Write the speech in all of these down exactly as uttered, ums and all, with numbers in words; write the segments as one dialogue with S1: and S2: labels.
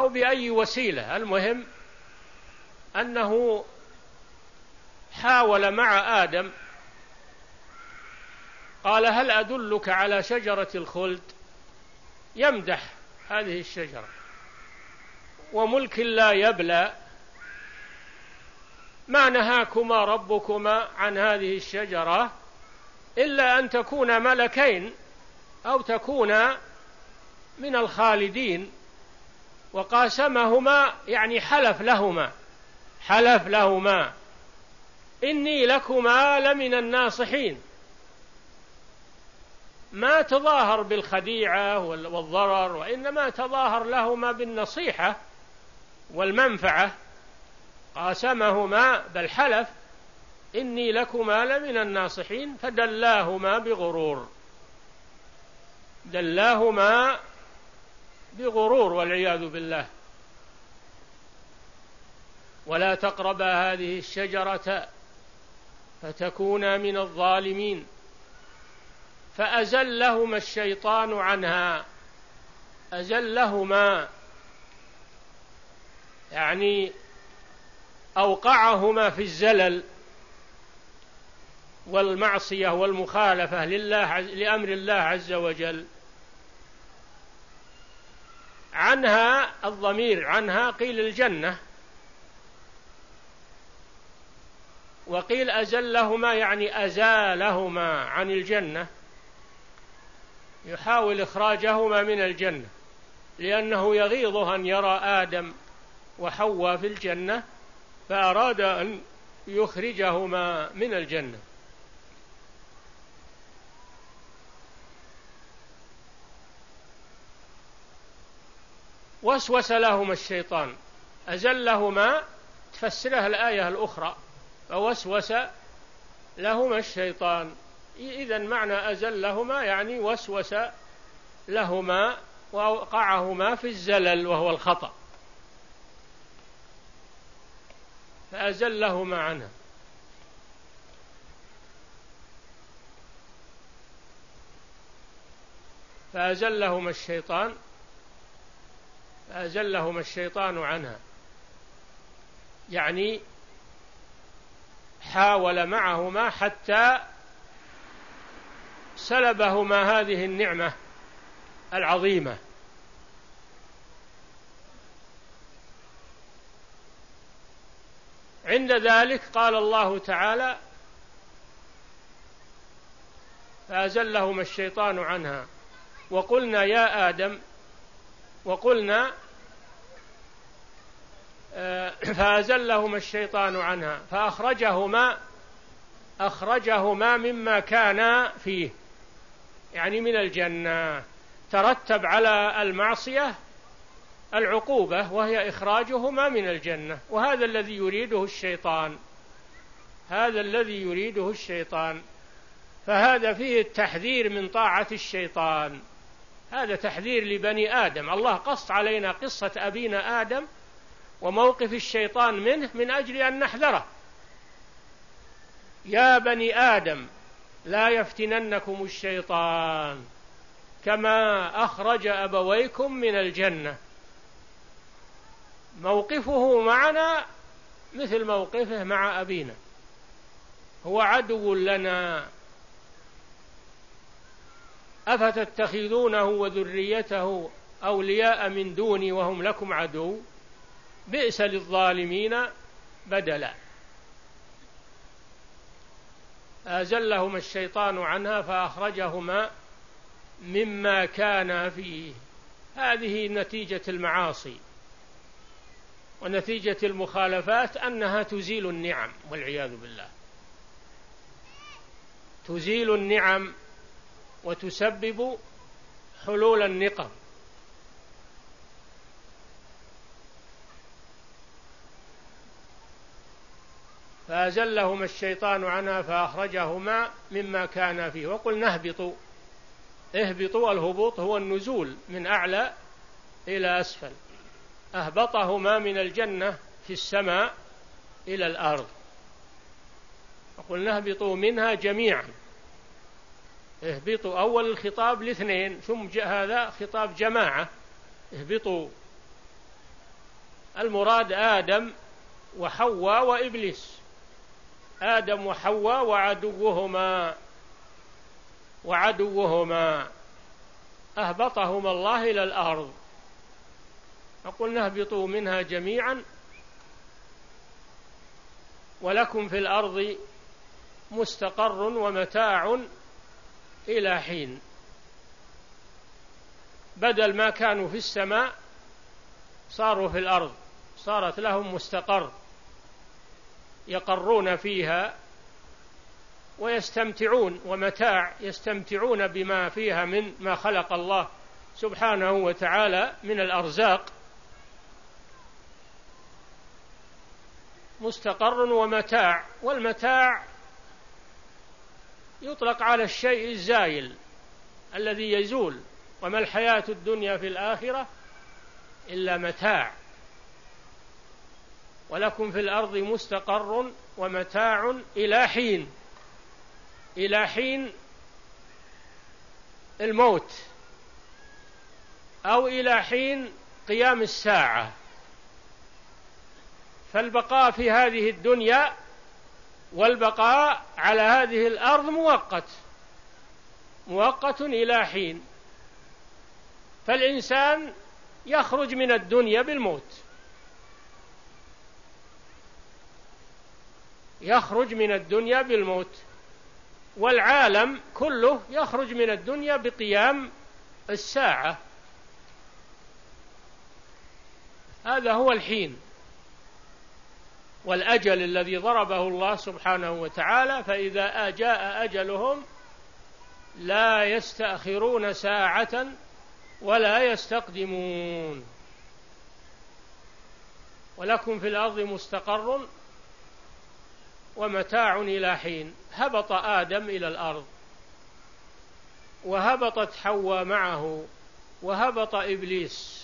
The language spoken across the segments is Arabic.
S1: أو بأي وسيلة، المهم أنه حاول مع آدم، قال هل أدلك على شجرة الخلد، يمدح هذه الشجرة وملك لا يبلى، ما نهاكما ربكما عن هذه الشجرة إلا أن تكونا ملكين أو تكونا من الخالدين. وقاسمهما يعني حلف لهما حلف لهما إني لكما لمن الناصحين، ما تظاهر بالخديعة والضرر، وإنما تظاهر لهما بالنصيحة والمنفعة. قاسمهما بل حلف إني لكما لمن الناصحين فدلاهما بغرور دلاهما بغرور والعياذ بالله. ولا تقربا هذه الشجرة فتكونا من الظالمين فأزلهما الشيطان عنها. أزلهما يعني أوقعهما في الزلل والمعصية والمخالفة لله لأمر الله عز وجل. عنها الضمير عنها قيل الجنة، وقيل أزلهما يعني أزالهما عن الجنة، يحاول إخراجهما من الجنة، لأنه يغيظه أن يرى آدم وحواء في الجنة، فأراد أن يخرجهما من الجنة. وسوس لهما الشيطان، أزلهما تفسرها الآية الأخرى فوسوس لهما الشيطان. إذن معنى أزلهما يعني وسوس لهما ووقعهما في الزلل وهو الخطأ، فأزلهما عنها. فأزلهما الشيطان فأزلهما الشيطان عنها يعني حاول معهما حتى سلبهما هذه النعمة العظيمة. عند ذلك قال الله تعالى فأزلهما الشيطان عنها وقلنا يا آدم وقلنا فأزلهما الشيطان عنها فأخرجهما أخرجهما مما كانا فيه يعني من الجنة. ترتب على المعصية العقوبة وهي إخراجهما من الجنة، وهذا الذي يريده الشيطان هذا الذي يريده الشيطان فهذا فيه التحذير من طاعة الشيطان. هذا تحذير لبني آدم. الله قص علينا قصة أبينا آدم وموقف الشيطان منه من أجل أن نحذره. يا بني آدم لا يفتننكم الشيطان كما أخرج أبويكم من الجنة. موقفه معنا مثل موقفه مع أبينا، هو عدو لنا، أفتتخذونه وذريته أولياء من دوني وهم لكم عدو بئس للظالمين بدلا. أزلهما الشيطان عنها فأخرجهما مما كان فيه. هذه نتيجة المعاصي ونتيجة المخالفات أنها تزيل النعم والعياذ بالله، تزيل النعم وتسبب حلول النقم. فأزلهما الشيطان عنها فأخرجهما مما كان فيه وقلنا اهبطوا. اهبطوا الهبوط هو النزول من أعلى إلى أسفل. أهبطهما من الجنة في السماء إلى الأرض، وقلنا اهبطوا منها جميعا. اهبطوا أول الخطاب لاثنين، ثم جاء هذا خطاب جماعة، اهبطوا المراد آدم وحواء وإبليس، آدم وحواء وعدوهما وعدوهما أهبطهما الله إلى الأرض، فقلنا اهبطوا منها جميعا ولكم في الأرض مستقر ومتاع إلى حين. بدل ما كانوا في السماء صاروا في الأرض، صارت لهم مستقر يقرون فيها ويستمتعون، ومتاع يستمتعون بما فيها من ما خلق الله سبحانه وتعالى من الأرزاق. مستقر ومتاع، والمتاع يطلق على الشيء الزايل الذي يزول، وما الحياة الدنيا في الآخرة إلا متاع. ولكم في الأرض مستقر ومتاع إلى حين، إلى حين الموت أو إلى حين قيام الساعة. فالبقاء في هذه الدنيا والبقاء على هذه الأرض مؤقت مؤقت إلى حين. فالإنسان يخرج من الدنيا بالموت، يخرج من الدنيا بالموت، والعالم كله يخرج من الدنيا بقيام الساعة. هذا هو الحين والأجل الذي ضربه الله سبحانه وتعالى، فإذا جاء أجلهم لا يستأخرون ساعة ولا يستقدمون. ولكم في الأرض مستقر ومتاع إلى حين. هبط آدم إلى الأرض، وهبطت حواء معه، وهبط إبليس.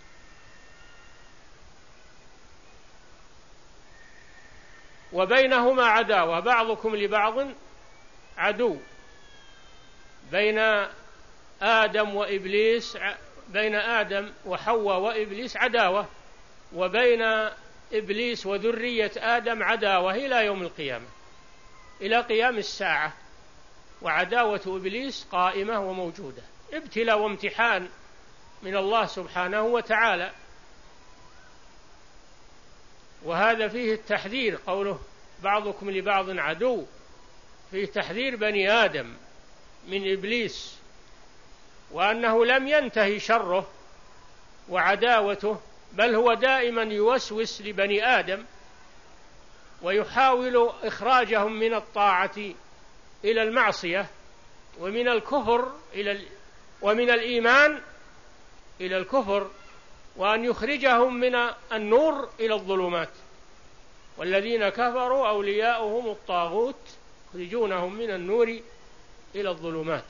S1: وبينهما عداوة، بعضكم لبعض عدو. بين آدم وإبليس، بين آدم وحواء وإبليس عداوة، وبين إبليس وذرية آدم عداوة إلى يوم القيامة، إلى قيام الساعة. وعداوة إبليس قائمة وموجودة، ابتلاء وامتحان من الله سبحانه وتعالى. وهذا فيه التحذير، قوله بعضكم لبعض عدو، فيه تحذير بني آدم من إبليس، وأنه لم ينتهي شره وعداوته، بل هو دائما يوسوس لبني آدم ويحاول إخراجهم من الطاعة إلى المعصية، ومن الكفر إلى ومن الإيمان إلى الكفر، وأن يخرجهم من النور إلى الظلمات. والذين كفروا أولياؤهم الطاغوت يخرجونهم من النور إلى الظلمات.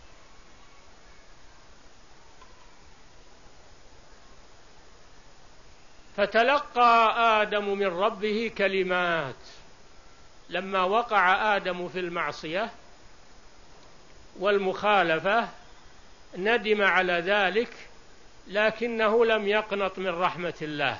S1: فتلقى آدم من ربه كلمات. لما وقع آدم في المعصية والمخالفة ندم على ذلك، لكنه لم يقنط من رحمة الله.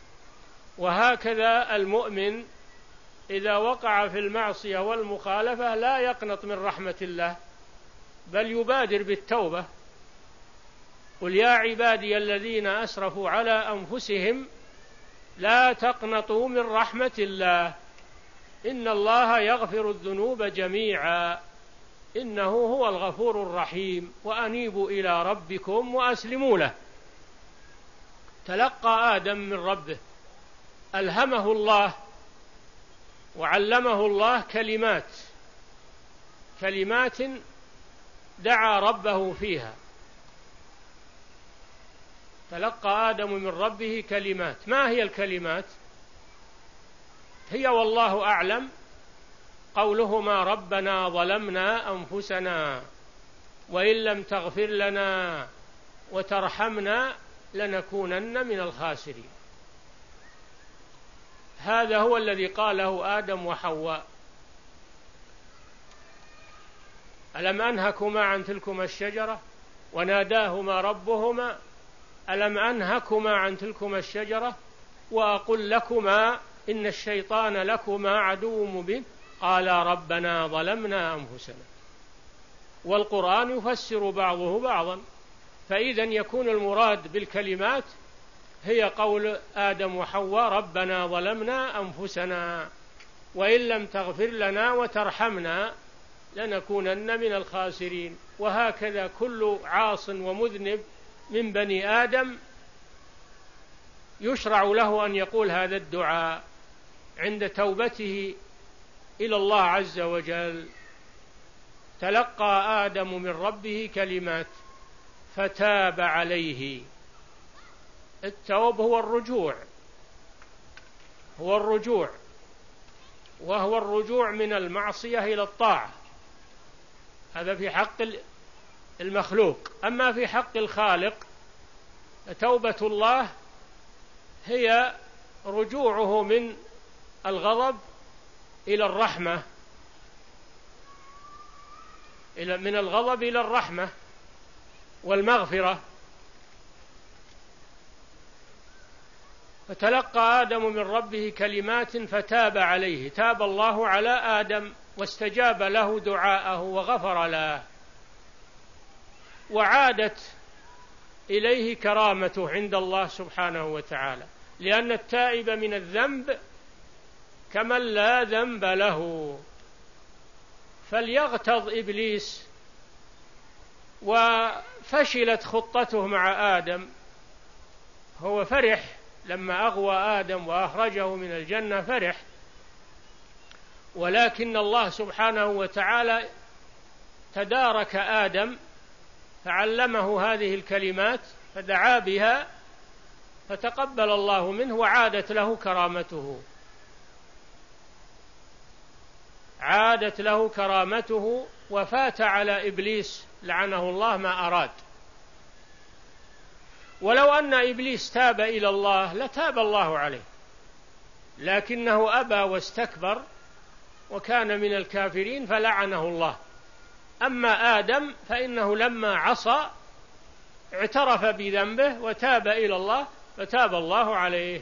S1: وهكذا المؤمن إذا وقع في المعصية والمخالفة لا يقنط من رحمة الله، بل يبادر بالتوبة. قل يا عبادي الذين أسرفوا على أنفسهم لا تقنطوا من رحمة الله إن الله يغفر الذنوب جميعا إنه هو الغفور الرحيم وأنيبوا إلى ربكم وأسلموا له. تلقى آدم من ربه، ألهمه الله وعلمه الله كلمات كلمات دعا ربه فيها. تلقى آدم من ربه كلمات. ما هي الكلمات؟ هي والله أعلم قولهما ربنا ظلمنا أنفسنا وإن لم تغفر لنا وترحمنا لنكونن من الخاسرين. هذا هو الذي قاله آدم وحواء. ألم أنهكما عن تلكما الشجرة وناداهما ربهما ألم أنهكما عن تلكما الشجرة وأقل لكما إن الشيطان لكما عدو مبين قالا ربنا ظلمنا أنفسنا. والقرآن يفسر بعضه بعضا، فإذا يكون المراد بالكلمات هي قول آدم وحواء ربنا ظلمنا أنفسنا وإن لم تغفر لنا وترحمنا لنكونن من الخاسرين. وهكذا كل عاص ومذنب من بني آدم يشرع له أن يقول هذا الدعاء عند توبته إلى الله عز وجل. تلقى آدم من ربه كلمات فتاب عليه. التوب هو الرجوع، هو الرجوع وهو الرجوع من المعصية إلى الطاعة، هذا في حق المخلوق. أما في حق الخالق توبة الله هي رجوعه من الغضب إلى الرحمة، من الغضب إلى الرحمة والمغفرة. فتلقى آدم من ربه كلمات فتاب عليه، تاب الله على آدم واستجاب له دعاءه وغفر له، وعادت إليه كرامته عند الله سبحانه وتعالى، لأن التائب من الذنب كمن لا ذنب له. فليغتظ إبليس، وفشلت خطته مع آدم. هو فرح لما أغوى آدم وأخرجه من الجنة، فرح، ولكن الله سبحانه وتعالى تدارك آدم فعلمه هذه الكلمات فدعا بها فتقبل الله منه وعادت له كرامته، عادت له كرامته وفات على إبليس لعنه الله ما أراد. ولو أن إبليس تاب إلى الله لتاب الله عليه، لكنه أبى واستكبر وكان من الكافرين فلعنه الله. أما آدم فإنه لما عصى اعترف بذنبه وتاب إلى الله فتاب الله عليه.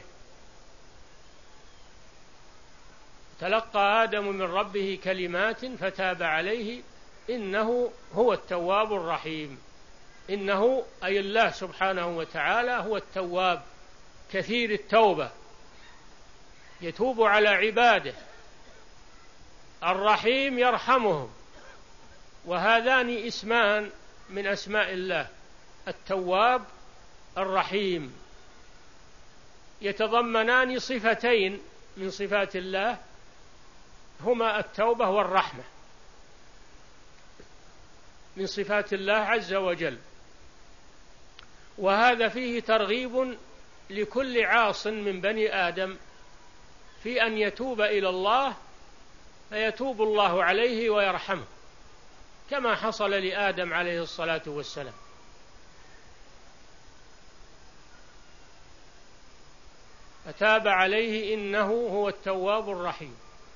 S1: تلقى آدم من ربه كلمات فتاب عليه إنه هو التواب الرحيم. إنه أي الله سبحانه وتعالى هو التواب كثير التوبة، يتوب على عباده. الرحيم يرحمهم، وهذان اسمان من أسماء الله، التواب الرحيم، يتضمنان صفتين من صفات الله هما التوبة والرحمة، من صفات الله عز وجل. وهذا فيه ترغيب لكل عاص من بني آدم في أن يتوب إلى الله فيتوب الله عليه ويرحمه، كما حصل لآدم عليه الصلاة والسلام. فتاب عليه إنه هو التواب الرحيم.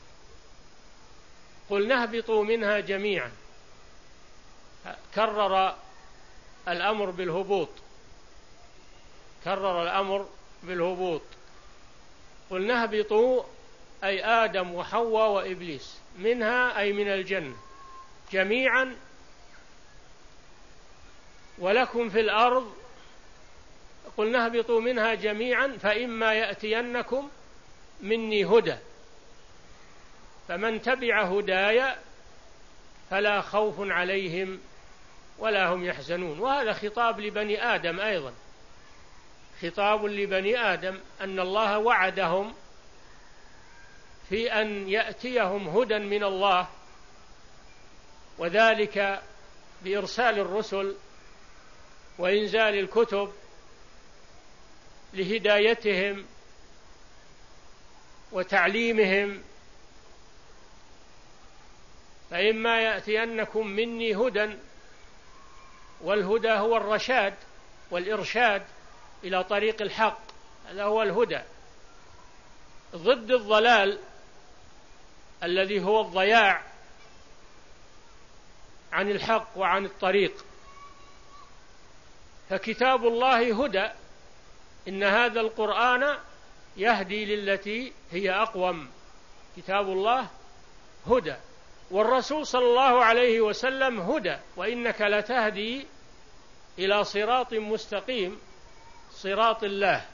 S1: قلنا اهبطوا منها جميعا، كرر الأمر بالهبوط، كرر الأمر بالهبوط. قلنا اهبطوا أي آدم وحواء وإبليس، منها أي من الجنة جميعا، ولكم في الأرض. قلنا اهبطوا منها جميعا فإما يأتينكم مني هدى فمن تبع هداي فلا خوف عليهم ولا هم يحزنون. وهذا خطاب لبني آدم أيضا، خطاب لبني آدم أن الله وعدهم في أن يأتيهم هدى من الله، وذلك بإرسال الرسل وإنزال الكتب لهدايتهم وتعليمهم. فإما يأتينكم مني هدى، والهدى هو الرشاد والإرشاد إلى طريق الحق، هذا هو الهدى، ضد الضلال الذي هو الضياع عن الحق وعن الطريق. فكتاب الله هدى، إن هذا القرآن يهدي للتي هي أقوم. كتاب الله هدى، والرسول صلى الله عليه وسلم هدى، وإنك لتهدي إلى صراط مستقيم، صراط الله.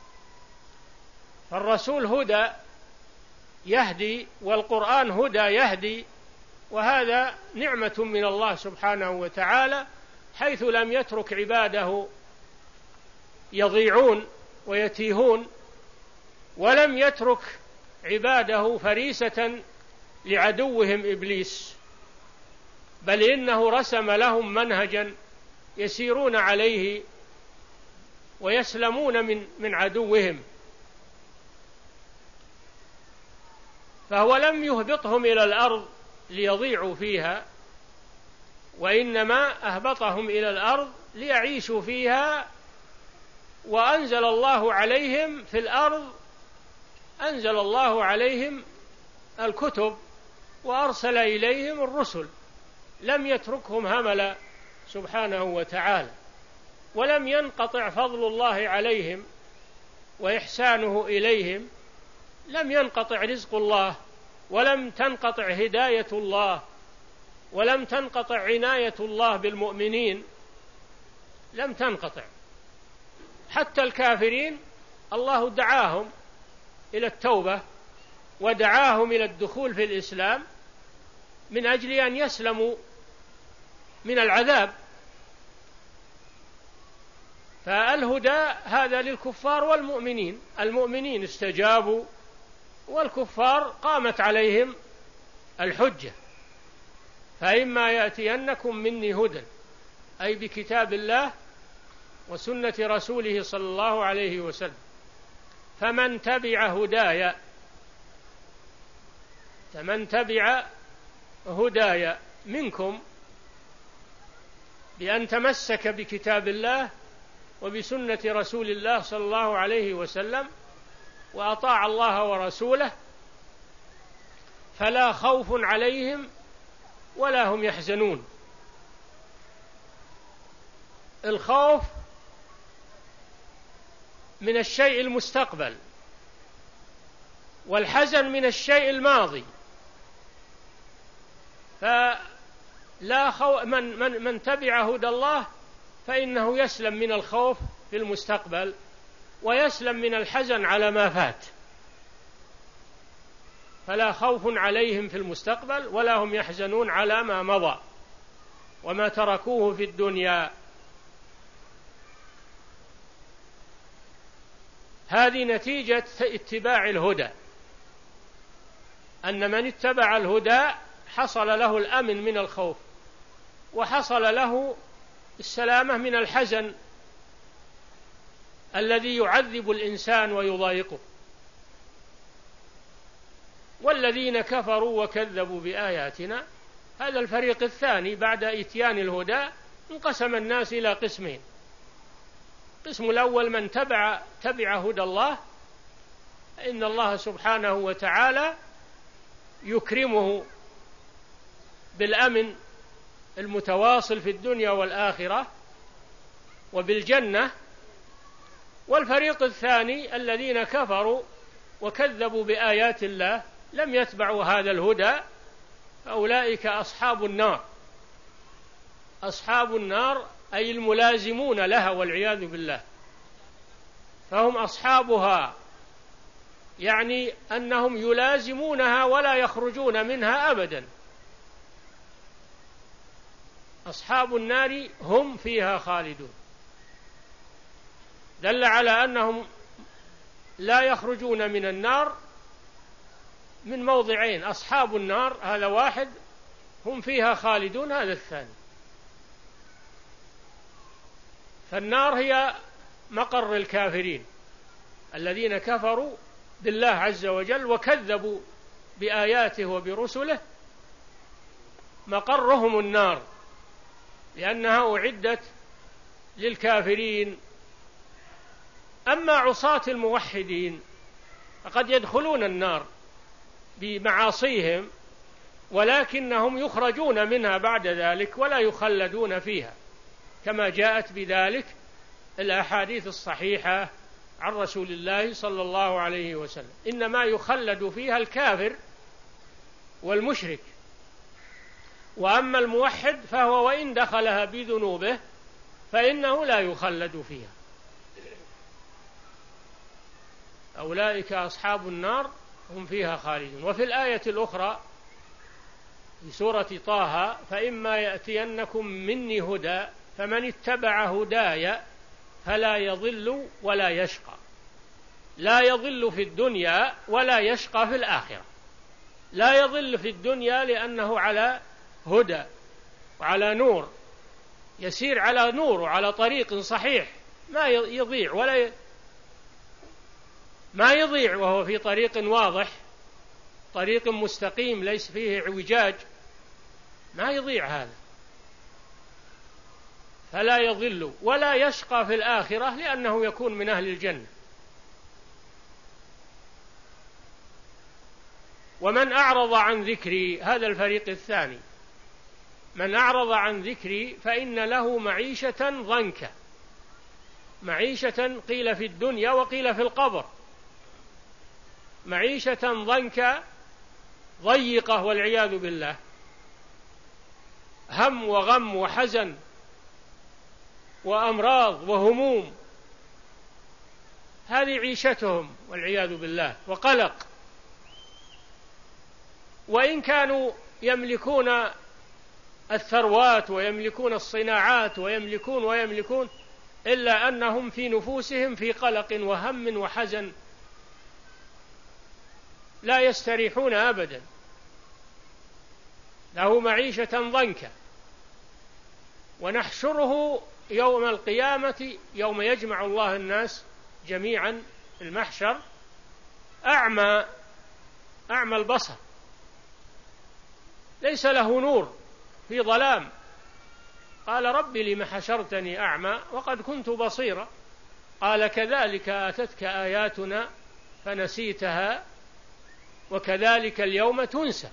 S1: فالرسول هدى يهدي، والقرآن هدى يهدي، وهذا نعمة من الله سبحانه وتعالى، حيث لم يترك عباده يضيعون ويتيهون، ولم يترك عباده فريسة لعدوهم إبليس، بل إنه رسم لهم منهجا يسيرون عليه ويسلمون من من عدوهم. فهو لم يهبطهم إلى الأرض ليضيعوا فيها، وإنما أهبطهم إلى الأرض ليعيشوا فيها، وأنزل الله عليهم في الأرض أنزل الله عليهم الكتب وأرسل إليهم الرسل، لم يتركهم هملا سبحانه وتعالى، ولم ينقطع فضل الله عليهم وإحسانه إليهم، لم ينقطع رزق الله، ولم تنقطع هداية الله، ولم تنقطع عناية الله بالمؤمنين، لم تنقطع. حتى الكافرين الله دعاهم إلى التوبة ودعاهم إلى الدخول في الإسلام من أجل أن يسلموا من العذاب. فالهدى هذا للكفار والمؤمنين، المؤمنين استجابوا، والكفار قامت عليهم الحجة. فإما يأتينكم مني هدى، أي بكتاب الله وسنة رسوله صلى الله عليه وسلم، فمن تبع هدايا فمن تبع هدايا منكم بأن تمسك بكتاب الله وبسنة رسول الله صلى الله عليه وسلم وأطاع الله ورسوله، فلا خوف عليهم ولا هم يحزنون. الخوف من الشيء المستقبل، والحزن من الشيء الماضي. فلا خو... من, من, من تبع هدى الله فإنه يسلم من الخوف في المستقبل، ويسلم من الحزن على ما فات. فلا خوف عليهم في المستقبل ولا هم يحزنون على ما مضى وما تركوه في الدنيا. هذه نتيجة اتباع الهدى، أن من اتبع الهدى حصل له الأمن من الخوف، وحصل له السلامة من الحزن الذي يعذب الإنسان ويضايقه. والذين كفروا وكذبوا بآياتنا، هذا الفريق الثاني بعد إتيان الهدى انقسم الناس إلى قسمين. القسم الأول من تبع تبع هدى الله، إن الله سبحانه وتعالى يكرمه بالأمن المتواصل في الدنيا والآخرة وبالجنة. والفريق الثاني الذين كفروا وكذبوا بآيات الله لم يتبعوا هذا الهدى، فأولئك أصحاب النار. أصحاب النار أي الملازمون لها والعياذ بالله، فهم أصحابها، يعني أنهم يلازمونها ولا يخرجون منها أبدا. أصحاب النار هم فيها خالدون، دل على أنهم لا يخرجون من النار من موضعين: أصحاب النار هذا واحد، هم فيها خالدون هذا الثاني. فالنار هي مقر الكافرين الذين كفروا بالله عز وجل وكذبوا بآياته وبرسله، مقرهم النار لأنها أعدت للكافرين. أما عصاة الموحدين فقد يدخلون النار بمعاصيهم، ولكنهم يخرجون منها بعد ذلك ولا يخلدون فيها، كما جاءت بذلك الأحاديث الصحيحة عن رسول الله صلى الله عليه وسلم، إنما يخلد فيها الكافر والمشرك، وأما الموحد فهو وإن دخلها بذنوبه فإنه لا يخلد فيها. أولئك أصحاب النار هم فيها خالدون. وفي الآية الأخرى في سورة طه: فإما يأتينكم مني هدى فمن اتبع هداي فلا يضل ولا يشقى. لا يضل في الدنيا ولا يشقى في الآخرة. لا يضل في الدنيا لأنه على هدى وعلى نور، يسير على نور وعلى طريق صحيح، ما يضيع ولا ي... ما يضيع وهو في طريق واضح، طريق مستقيم ليس فيه اعوجاج، ما يضيع هذا. فلا يضل ولا يشقى في الآخرة لأنه يكون من أهل الجنة. ومن أعرض عن ذكري، هذا الفريق الثاني، من أعرض عن ذكري فإن له معيشة ضنكا. معيشة قيل في الدنيا وقيل في القبر. معيشة ضنكا ضيقة والعياذ بالله، هم وغم وحزن وأمراض وهموم، هذه عيشتهم والعياذ بالله، وقلق. وإن كانوا يملكون الثروات ويملكون الصناعات ويملكون ويملكون إلا أنهم في نفوسهم في قلق وهم وحزن، لا يستريحون أبدا. له معيشة ضنكا. ونحشره يوم القيامة، يوم يجمع الله الناس جميعا في المحشر، أعمى أعمى البصر، ليس له نور، في ظلام. قال: رب لم حشرتني أعمى وقد كنت بصيرا. قال: كذلك أتتك آياتنا فنسيتها وكذلك اليوم تنسى.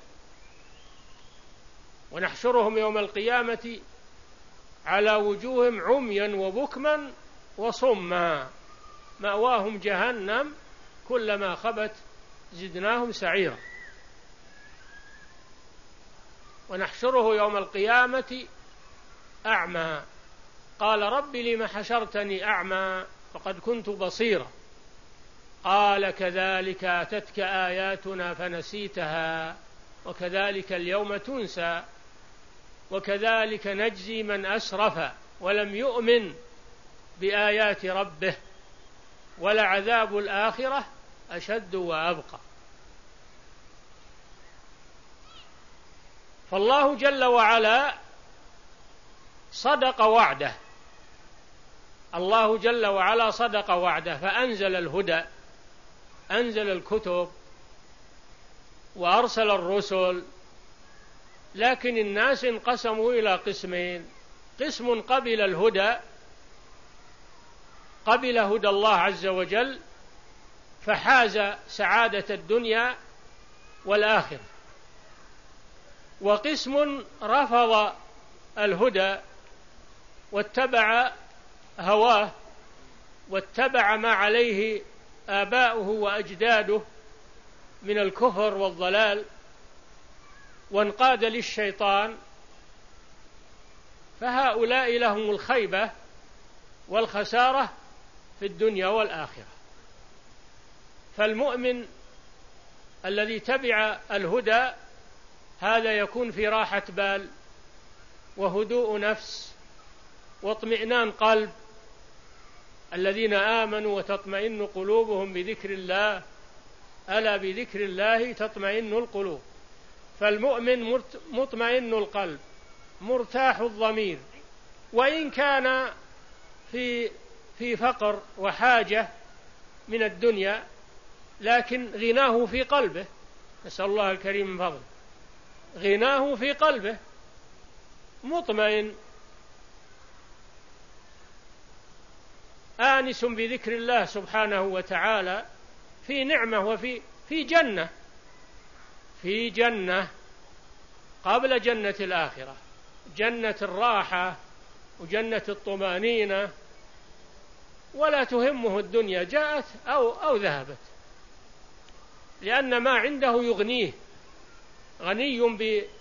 S1: ونحشرهم يوم القيامة على وجوههم عميا وبكما وصما مأواهم جهنم كلما خبت زدناهم سعيرا. ونحشره يوم القيامة أعمى. قال: رب لم حشرتني أعمى وقد كنت بصيرا. قال: كذلك أتتك آياتنا فنسيتها وكذلك اليوم تنسى وكذلك نجزي من أسرف ولم يؤمن بآيات ربه ولعذاب الآخرة أشد وأبقى. فالله جل وعلا صدق وعده. الله جل وعلا صدق وعده فأنزل الهدى، أنزل الكتب وأرسل الرسل. لكن الناس انقسموا إلى قسمين: قسم قبل الهدى، قبل هدى الله عز وجل فحاز سعادة الدنيا والآخرة، وقسم رفض الهدى واتبع هواه واتبع ما عليه آباؤه وأجداده من الكفر والضلال وانقاد للشيطان، فهؤلاء لهم الخيبة والخسارة في الدنيا والآخرة. فالمؤمن الذي تبع الهدى هذا يكون في راحة بال وهدوء نفس واطمئنان قلب. الذين آمنوا وتطمئن قلوبهم بذكر الله، ألا بذكر الله تطمئن القلوب. فالمؤمن مطمئن القلب مرتاح الضمير، وإن كان في في فقر وحاجة من الدنيا، لكن غناه في قلبه، نسأل الله الكريم من فضله، غناه في قلبه مطمئن آنس بذكر الله سبحانه وتعالى، في نعمة وفي في جنة، في جنة قبل جنة الآخرة، جنة الراحة وجنة الطمأنينة ولا تهمه الدنيا جاءت أو, أو ذهبت، لأن ما عنده يغنيه، غني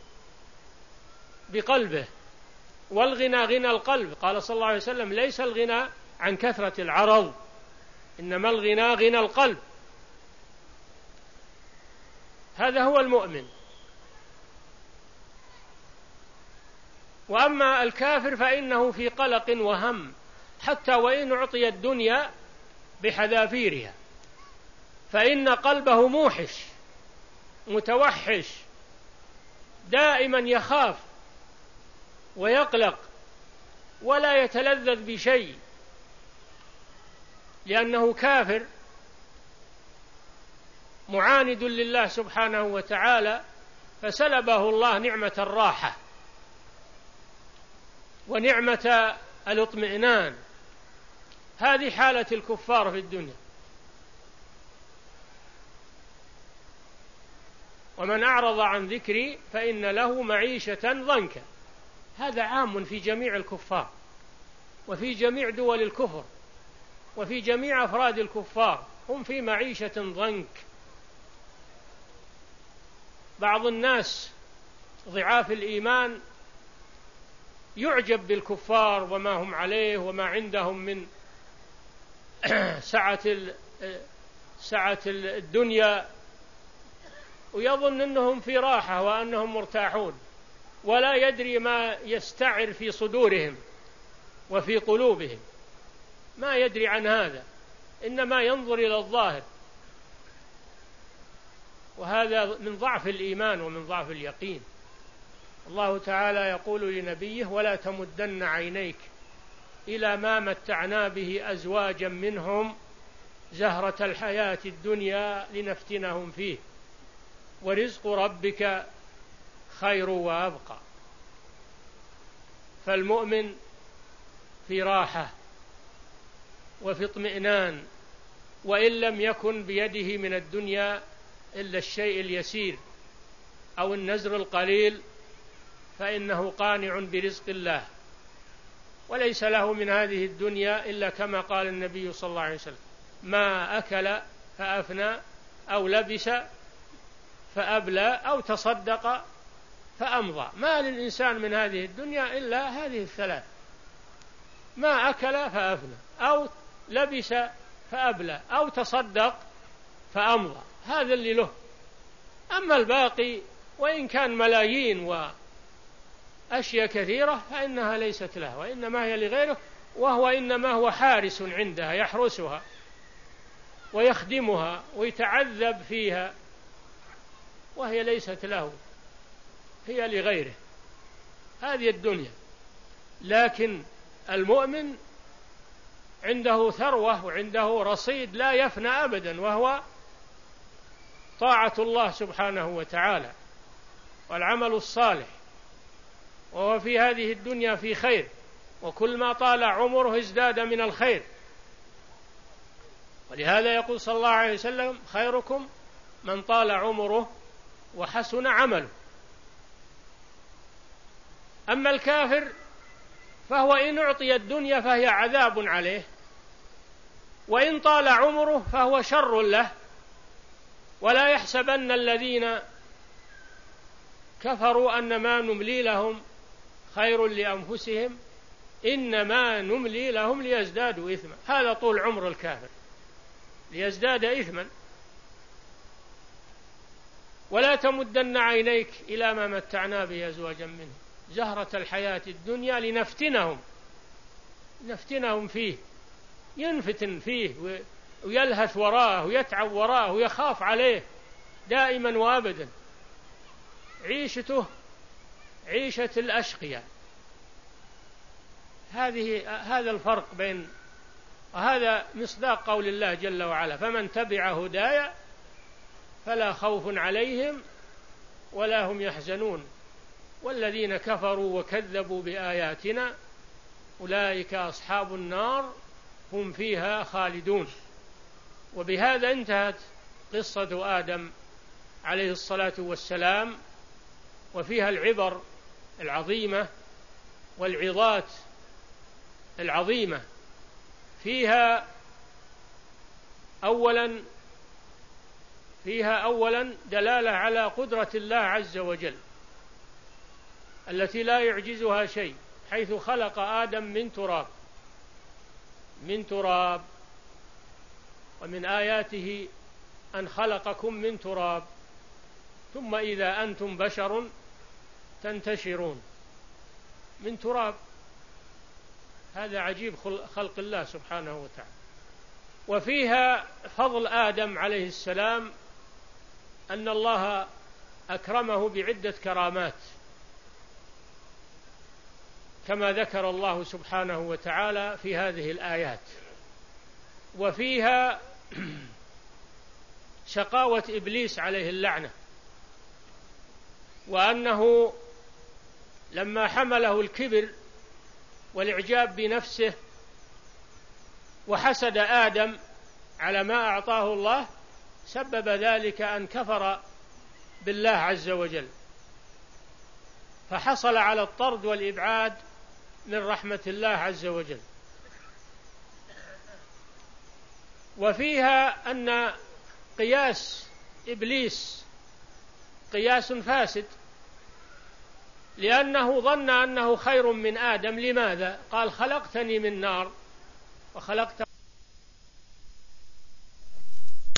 S1: بقلبه، والغنى غنى القلب. قال صلى الله عليه وسلم: ليس الغنى عن كثرة العرض، إنما الغنى غنى القلب. هذا هو المؤمن. وأما الكافر فإنه في قلق وهم، حتى وإن أعطي الدنيا بحذافيرها، فإن قلبه موحش متوحش، دائما يخاف ويقلق ولا يتلذذ بشيء، لأنه كافر معاند لله سبحانه وتعالى، فسلبه الله نعمة الراحة ونعمة الاطمئنان. هذه حالة الكفار في الدنيا. ومن أعرض عن ذكري فإن له معيشة ضنكا. هذا عام في جميع الكفار، وفي جميع دول الكفر، وفي جميع أفراد الكفار، هم في معيشة ضنك. بعض الناس ضعاف الإيمان يعجب بالكفار وما هم عليه وما عندهم من سعة سعة الدنيا، ويظن أنهم في راحة وأنهم مرتاحون، ولا يدري ما يستعر في صدورهم وفي قلوبهم، ما يدري عن هذا، إنما ينظر إلى الظاهر. وهذا من ضعف الإيمان ومن ضعف اليقين. الله تعالى يقول لنبيه: ولا تمدن عينيك إلى ما متعنا به أزواجا منهم زهرة الحياة الدنيا لنفتنهم فيه ورزق ربك خير وأبقى. فالمؤمن في راحة وفي اطمئنان، وإن لم يكن بيده من الدنيا إلا الشيء اليسير أو النزر القليل، فإنه قانع برزق الله، وليس له من هذه الدنيا إلا كما قال النبي صلى الله عليه وسلم: ما أكل فأفنى، أو لبس فأبلى، أو تصدق فأمضى. ما للإنسان من هذه الدنيا إلا هذه الثلاث: ما أكل فأفنى، أو لبس فأبلى، أو تصدق فأمضى. هذا اللي له. أما الباقي وإن كان ملايين وأشياء كثيرة فإنها ليست له، وإنما هي لغيره، وهو إنما هو حارس عندها يحرسها ويخدمها ويتعذب فيها، وهي ليست له، هي لغيره. هذه الدنيا. لكن المؤمن عنده ثروة وعنده رصيد لا يفنى أبدا، وهو طاعة الله سبحانه وتعالى والعمل الصالح، وهو في هذه الدنيا في خير، وكل ما طال عمره ازداد من الخير. ولهذا يقول صلى الله عليه وسلم: خيركم من طال عمره وحسن عمله. أما الكافر فهو إن أعطي الدنيا فهي عذاب عليه، وإن طال عمره فهو شر له. ولا يحسبن الذين كفروا أنما نملي لهم خير لأنفسهم إنما نملي لهم ليزدادوا إثما. هذا طول عمر الكافر، ليزداد إثما. ولا تمدن عينيك إلى ما متعنا به أزواجا منهم زهرة الحياة الدنيا لنفتنهم، نفتنهم فيه، ينفتن فيه ويلهث وراءه ويتعب وراءه ويخاف عليه دائما وابدا. عيشته عيشة الأشقياء. هذه هذا الفرق بين، وهذا مصداق قول الله جل وعلا: فمن تبع هدايا فلا خوف عليهم ولا هم يحزنون والذين كفروا وكذبوا بآياتنا أولئك أصحاب النار هم فيها خالدون. وبهذا انتهت قصة آدم عليه الصلاة والسلام، وفيها العبر العظيمة والعظات العظيمة فيها أولا فيها أولا دلالة على قدرة الله عز وجل التي لا يعجزها شيء، حيث خلق آدم من تراب من تراب ومن آياته أن خلقكم من تراب ثم إذا أنتم بشر تنتشرون. من تراب، هذا عجيب خلق الله سبحانه وتعالى. وفيها فضل آدم عليه السلام، أن الله أكرمه بعدة كرامات كما ذكر الله سبحانه وتعالى في هذه الآيات. وفيها شقاوة إبليس عليه اللعنة، وأنه لما حمله الكبر والإعجاب بنفسه وحسد آدم على ما أعطاه الله، سبب ذلك أن كفر بالله عز وجل، فحصل على الطرد والإبعاد من رحمة الله عز وجل. وفيها أن قياس إبليس قياس فاسد، لأنه ظن أنه خير من آدم. لماذا؟ قال: خلقتني من نار وخلقته